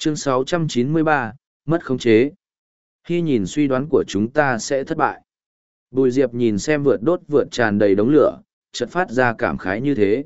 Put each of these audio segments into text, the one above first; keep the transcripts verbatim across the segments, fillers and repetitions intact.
Chương sáu trăm chín mươi ba, mất khống chế. Khi nhìn suy đoán của chúng ta sẽ thất bại. Bùi Diệp nhìn xem vượt đốt vượt tràn đầy đống lửa, chợt phát ra cảm khái như thế.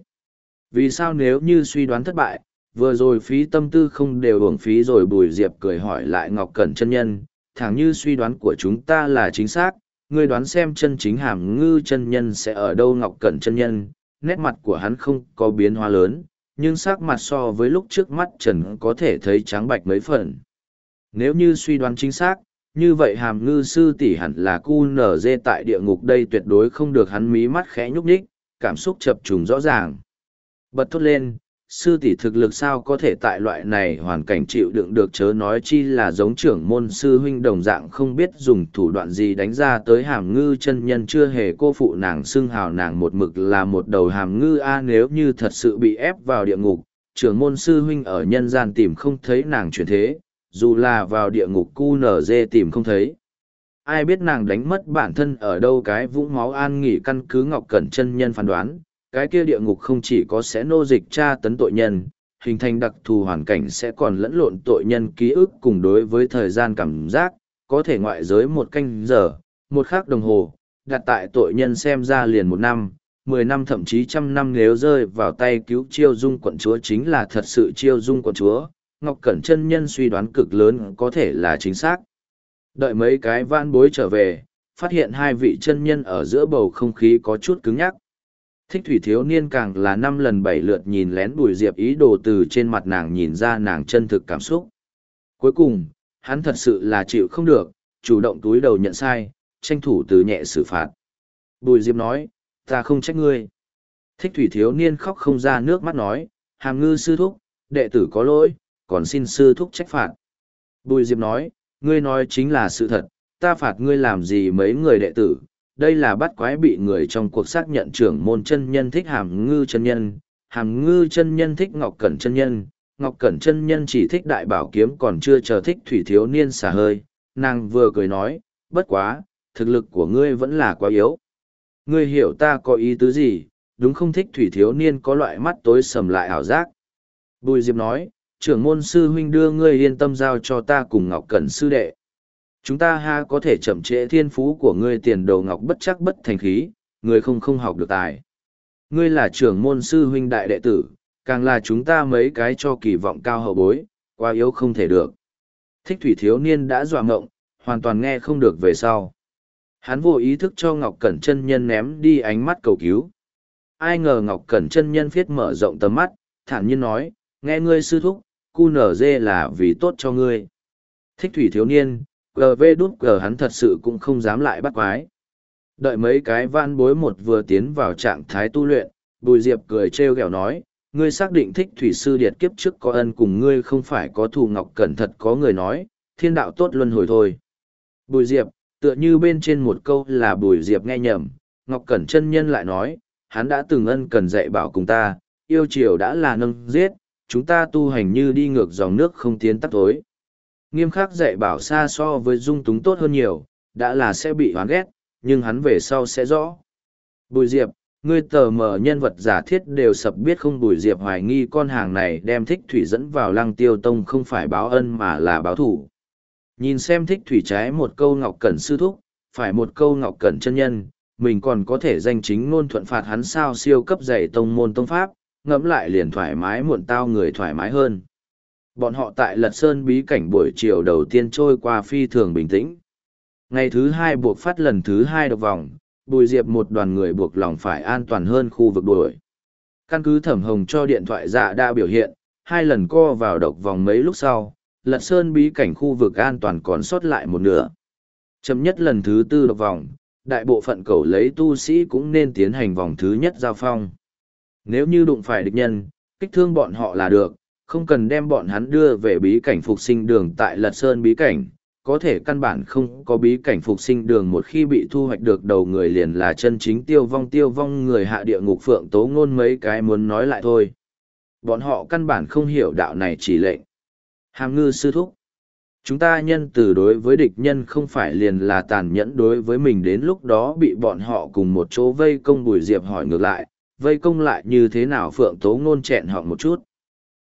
Vì sao nếu như suy đoán thất bại, vừa rồi phí tâm tư không đều uổng phí rồi. Bùi Diệp cười hỏi lại Ngọc Cẩn chân nhân, thẳng như suy đoán của chúng ta là chính xác, ngươi đoán xem chân chính Hàm Ngư chân nhân sẽ ở đâu? Ngọc Cẩn chân nhân, nét mặt của hắn không có biến hóa lớn, nhưng sắc mặt so với lúc trước mắt Trần có thể thấy trắng bạch mấy phần. Nếu như suy đoán chính xác, như vậy Hàm Ngư sư tỷ hẳn là cu nở dê tại địa ngục đây tuyệt đối không được. Hắn mí mắt khẽ nhúc nhích, cảm xúc chập trùng rõ ràng. Bật thốt lên, sư tỷ thực lực sao có thể tại loại này hoàn cảnh chịu đựng được, chớ nói chi là giống trưởng môn sư huynh đồng dạng không biết dùng thủ đoạn gì đánh ra tới. Hàm Ngư chân nhân chưa hề cô phụ nàng, xưng hào nàng một mực là một đầu hàm ngư a. Nếu như thật sự bị ép vào địa ngục, trưởng môn sư huynh ở nhân gian tìm không thấy nàng chuyển thế, dù là vào địa ngục cu nở dê tìm không thấy. Ai biết nàng đánh mất bản thân ở đâu? Cái vũng máu an nghỉ căn cứ Ngọc Cẩn chân nhân phán đoán, cái kia địa ngục không chỉ có sẽ nô dịch tra tấn tội nhân, hình thành đặc thù hoàn cảnh sẽ còn lẫn lộn tội nhân ký ức cùng đối với thời gian cảm giác, có thể ngoại giới một canh giờ, một khắc đồng hồ, đặt tại tội nhân xem ra liền một năm, mười năm thậm chí trăm năm. Nếu rơi vào tay cứu Chiêu Dung quận chúa chính là thật sự Chiêu Dung quận chúa, Ngọc Cẩn chân nhân suy đoán cực lớn có thể là chính xác. Đợi mấy cái vãn bối trở về, phát hiện hai vị chân nhân ở giữa bầu không khí có chút cứng nhắc. Thích thủy thiếu niên càng là năm lần bảy lượt nhìn lén Bùi Diệp, ý đồ từ trên mặt nàng nhìn ra nàng chân thực cảm xúc. Cuối cùng, hắn thật sự là chịu không được, chủ động túi đầu nhận sai, tranh thủ từ nhẹ xử phạt. Bùi Diệp nói, ta không trách ngươi. Thích thủy thiếu niên khóc không ra nước mắt nói, Hàm Ngư sư thúc, đệ tử có lỗi, còn xin sư thúc trách phạt. Bùi Diệp nói, ngươi nói chính là sự thật, ta phạt ngươi làm gì mấy người đệ tử? Đây là bắt quái bị người trong cuộc xác nhận trưởng môn chân nhân thích Hàm Ngư chân nhân, Hàm Ngư chân nhân thích Ngọc Cẩn chân nhân, Ngọc Cẩn chân nhân chỉ thích đại bảo kiếm, còn chưa chờ thích thủy thiếu niên xả hơi, nàng vừa cười nói, bất quá, thực lực của ngươi vẫn là quá yếu. Ngươi hiểu ta có ý tứ gì, đúng không? Thích thủy thiếu niên có loại mắt tối sầm lại ảo giác. Bùi Diệp nói, trưởng môn sư huynh đưa ngươi yên tâm giao cho ta cùng Ngọc Cẩn sư đệ. Chúng ta ha có thể chậm trễ thiên phú của ngươi, tiền đồ ngọc bất chắc bất thành khí, ngươi không không học được tài. Ngươi là trưởng môn sư huynh đại đệ tử, càng là chúng ta mấy cái cho kỳ vọng cao hậu bối, quá yếu không thể được. Thích thủy thiếu niên đã dọa ngộng, hoàn toàn nghe không được về sau. Hắn vô ý thức cho Ngọc Cẩn chân nhân ném đi ánh mắt cầu cứu. Ai ngờ Ngọc Cẩn chân nhân viết mở rộng tầm mắt, thản nhiên nói, nghe ngươi sư thúc, cu nở dê là vì tốt cho ngươi. Thích thủy thiếu niên, gờ vê đút gờ hắn thật sự cũng không dám lại bắt quái. Đợi mấy cái van bối một vừa tiến vào trạng thái tu luyện, Bùi Diệp cười trêu ghẹo nói, ngươi xác định thích thủy sư điệt kiếp trước có ân cùng ngươi không phải có thù? Ngọc Cẩn thật có người nói, thiên đạo tốt luân hồi thôi. Bùi Diệp, tựa như bên trên một câu là Bùi Diệp nghe nhầm, Ngọc Cẩn chân nhân lại nói, hắn đã từng ân cần dạy bảo cùng ta, yêu chiều đã là nâng giết, chúng ta tu hành như đi ngược dòng nước không tiến tắt tối. Nghiêm khắc dạy bảo xa so với dung túng tốt hơn nhiều, đã là sẽ bị oán ghét, nhưng hắn về sau sẽ rõ. Bùi Diệp, ngươi tờ mờ nhân vật giả thiết đều sập biết không? Bùi Diệp hoài nghi con hàng này đem thích thủy dẫn vào Lăng Tiêu Tông không phải báo ân mà là báo thủ. Nhìn xem thích thủy trái một câu Ngọc Cẩn sư thúc, phải một câu Ngọc Cẩn chân nhân, mình còn có thể danh chính ngôn thuận phạt hắn sao? Siêu cấp dạy tông môn tông pháp, ngẫm lại liền thoải mái, muộn tao người thoải mái hơn. Bọn họ tại Lật Sơn bí cảnh buổi chiều đầu tiên trôi qua phi thường bình tĩnh. Ngày thứ hai buộc phát lần thứ hai độc vòng, Bùi Diệp một đoàn người buộc lòng phải an toàn hơn khu vực đuổi. Căn cứ Thẩm Hồng cho điện thoại dạ đã biểu hiện, hai lần co vào độc vòng mấy lúc sau, Lật Sơn bí cảnh khu vực an toàn còn sót lại một nửa. Chậm nhất lần thứ tư độc vòng, đại bộ phận cầu lấy tu sĩ cũng nên tiến hành vòng thứ nhất giao phong. Nếu như đụng phải địch nhân, kích thương bọn họ là được, không cần đem bọn hắn đưa về bí cảnh phục sinh đường. Tại Lật Sơn bí cảnh, có thể căn bản không có bí cảnh phục sinh đường, một khi bị thu hoạch được đầu người liền là chân chính tiêu vong. Tiêu vong người hạ địa ngục Phượng Tố Ngôn mấy cái muốn nói lại thôi. Bọn họ căn bản không hiểu đạo này chỉ lệnh. Hàm Ngư sư thúc, chúng ta nhân từ đối với địch nhân không phải liền là tàn nhẫn đối với mình, đến lúc đó bị bọn họ cùng một chỗ vây công. Bùi Diệp hỏi ngược lại, vây công lại như thế nào? Phượng Tố Ngôn chẹn họng một chút.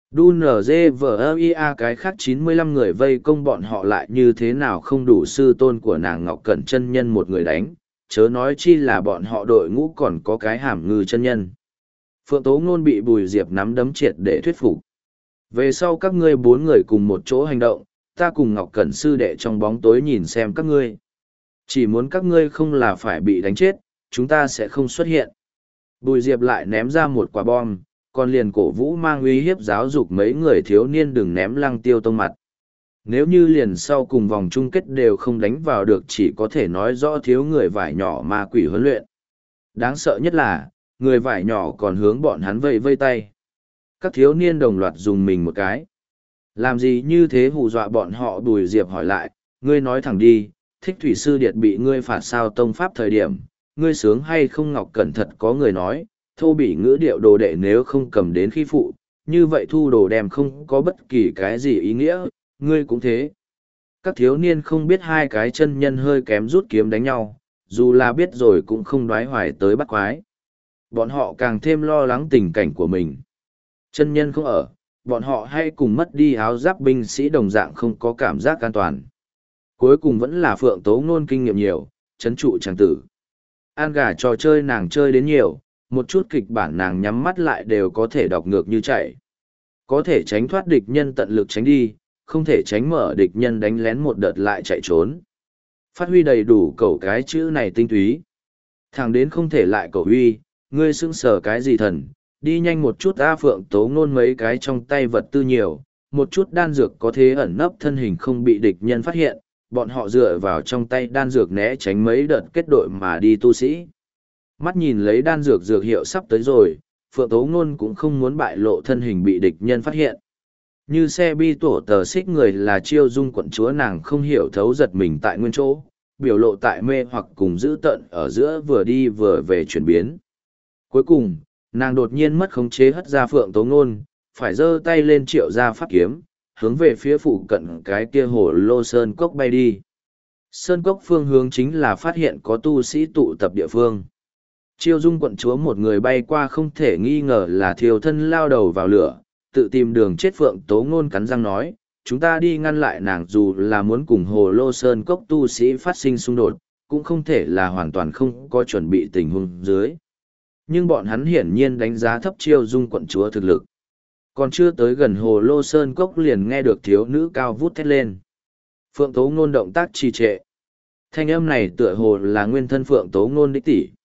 Đu nở dê vờ ia cái khác chín mươi lăm người vây công bọn họ lại như thế nào không đủ sư tôn của nàng Ngọc Cẩn chân nhân một người đánh, chớ nói chi là bọn họ đội ngũ còn có cái hàm ngư chân nhân. Phượng Tố Ngôn bị Bùi Diệp nắm đấm triệt để thuyết phục. Về sau các ngươi bốn người cùng một chỗ hành động, ta cùng Ngọc Cẩn sư đệ trong bóng tối nhìn xem các ngươi. Chỉ muốn các ngươi không là phải bị đánh chết, chúng ta sẽ không xuất hiện. Bùi Diệp lại ném ra một quả bom, còn liền cổ vũ mang uy hiếp giáo dục mấy người thiếu niên đừng ném Lăng Tiêu Tông mặt. Nếu như liền sau cùng vòng chung kết đều không đánh vào được chỉ có thể nói rõ thiếu người vải nhỏ ma quỷ huấn luyện. Đáng sợ nhất là, người vải nhỏ còn hướng bọn hắn vây vây tay. Các thiếu niên đồng loạt dùng mình một cái. Làm gì như thế hù dọa bọn họ? Bùi Diệp hỏi lại, ngươi nói thẳng đi, Thích Thủy Sư Điệt bị ngươi phạt sao tông pháp thời điểm, ngươi sướng hay không? Ngọc Cẩn thật có người nói, thô bỉ ngữ điệu đồ đệ nếu không cầm đến khi phụ, như vậy thu đồ đem không có bất kỳ cái gì ý nghĩa, ngươi cũng thế. Các thiếu niên không biết hai cái chân nhân hơi kém rút kiếm đánh nhau, dù là biết rồi cũng không đoái hoài tới bắt quái. Bọn họ càng thêm lo lắng tình cảnh của mình. Chân nhân không ở, bọn họ hay cùng mất đi áo giáp binh sĩ đồng dạng không có cảm giác an toàn. Cuối cùng vẫn là Phượng Tố Ngôn kinh nghiệm nhiều, chấn trụ chàng tử. An gà trò chơi nàng chơi đến nhiều, một chút kịch bản nàng nhắm mắt lại đều có thể đọc ngược như chạy. Có thể tránh thoát địch nhân tận lực tránh đi, không thể tránh mở địch nhân đánh lén một đợt lại chạy trốn. Phát huy đầy đủ cầu cái chữ này tinh túy. Thằng đến không thể lại cầu huy, ngươi xưng sở cái gì thần, đi nhanh một chút. A Phượng Tố Ngôn mấy cái trong tay vật tư nhiều, một chút đan dược có thế ẩn nấp thân hình không bị địch nhân phát hiện, bọn họ dựa vào trong tay đan dược né tránh mấy đợt kết đội mà đi tu sĩ. Mắt nhìn lấy đan dược dược hiệu sắp tới rồi, Phượng Tố Ngôn cũng không muốn bại lộ thân hình bị địch nhân phát hiện. Như xe bi tổ tờ xích người là Chiêu Dung quận chúa, nàng không hiểu thấu giật mình tại nguyên chỗ, biểu lộ tại mê hoặc cùng giữ tận ở giữa vừa đi vừa về chuyển biến. Cuối cùng, nàng đột nhiên mất khống chế hất ra Phượng Tố Ngôn, phải giơ tay lên triệu ra pháp kiếm, hướng về phía phụ cận cái kia hồ lô sơn cốc bay đi. Sơn cốc phương hướng chính là phát hiện có tu sĩ tụ tập địa phương. Chiêu Dung quận chúa một người bay qua không thể nghi ngờ là thiêu thân lao đầu vào lửa, tự tìm đường chết. Phượng Tố Ngôn cắn răng nói, chúng ta đi ngăn lại nàng, dù là muốn cùng hồ lô sơn cốc tu sĩ phát sinh xung đột, cũng không thể là hoàn toàn không có chuẩn bị tình huống dưới. Nhưng bọn hắn hiển nhiên đánh giá thấp Chiêu Dung quận chúa thực lực. Còn chưa tới gần hồ lô sơn cốc liền nghe được thiếu nữ cao vút thét lên. Phượng Tố Ngôn động tác trì trệ. Thanh âm này tựa hồ là nguyên thân Phượng Tố Ngôn đích tỷ.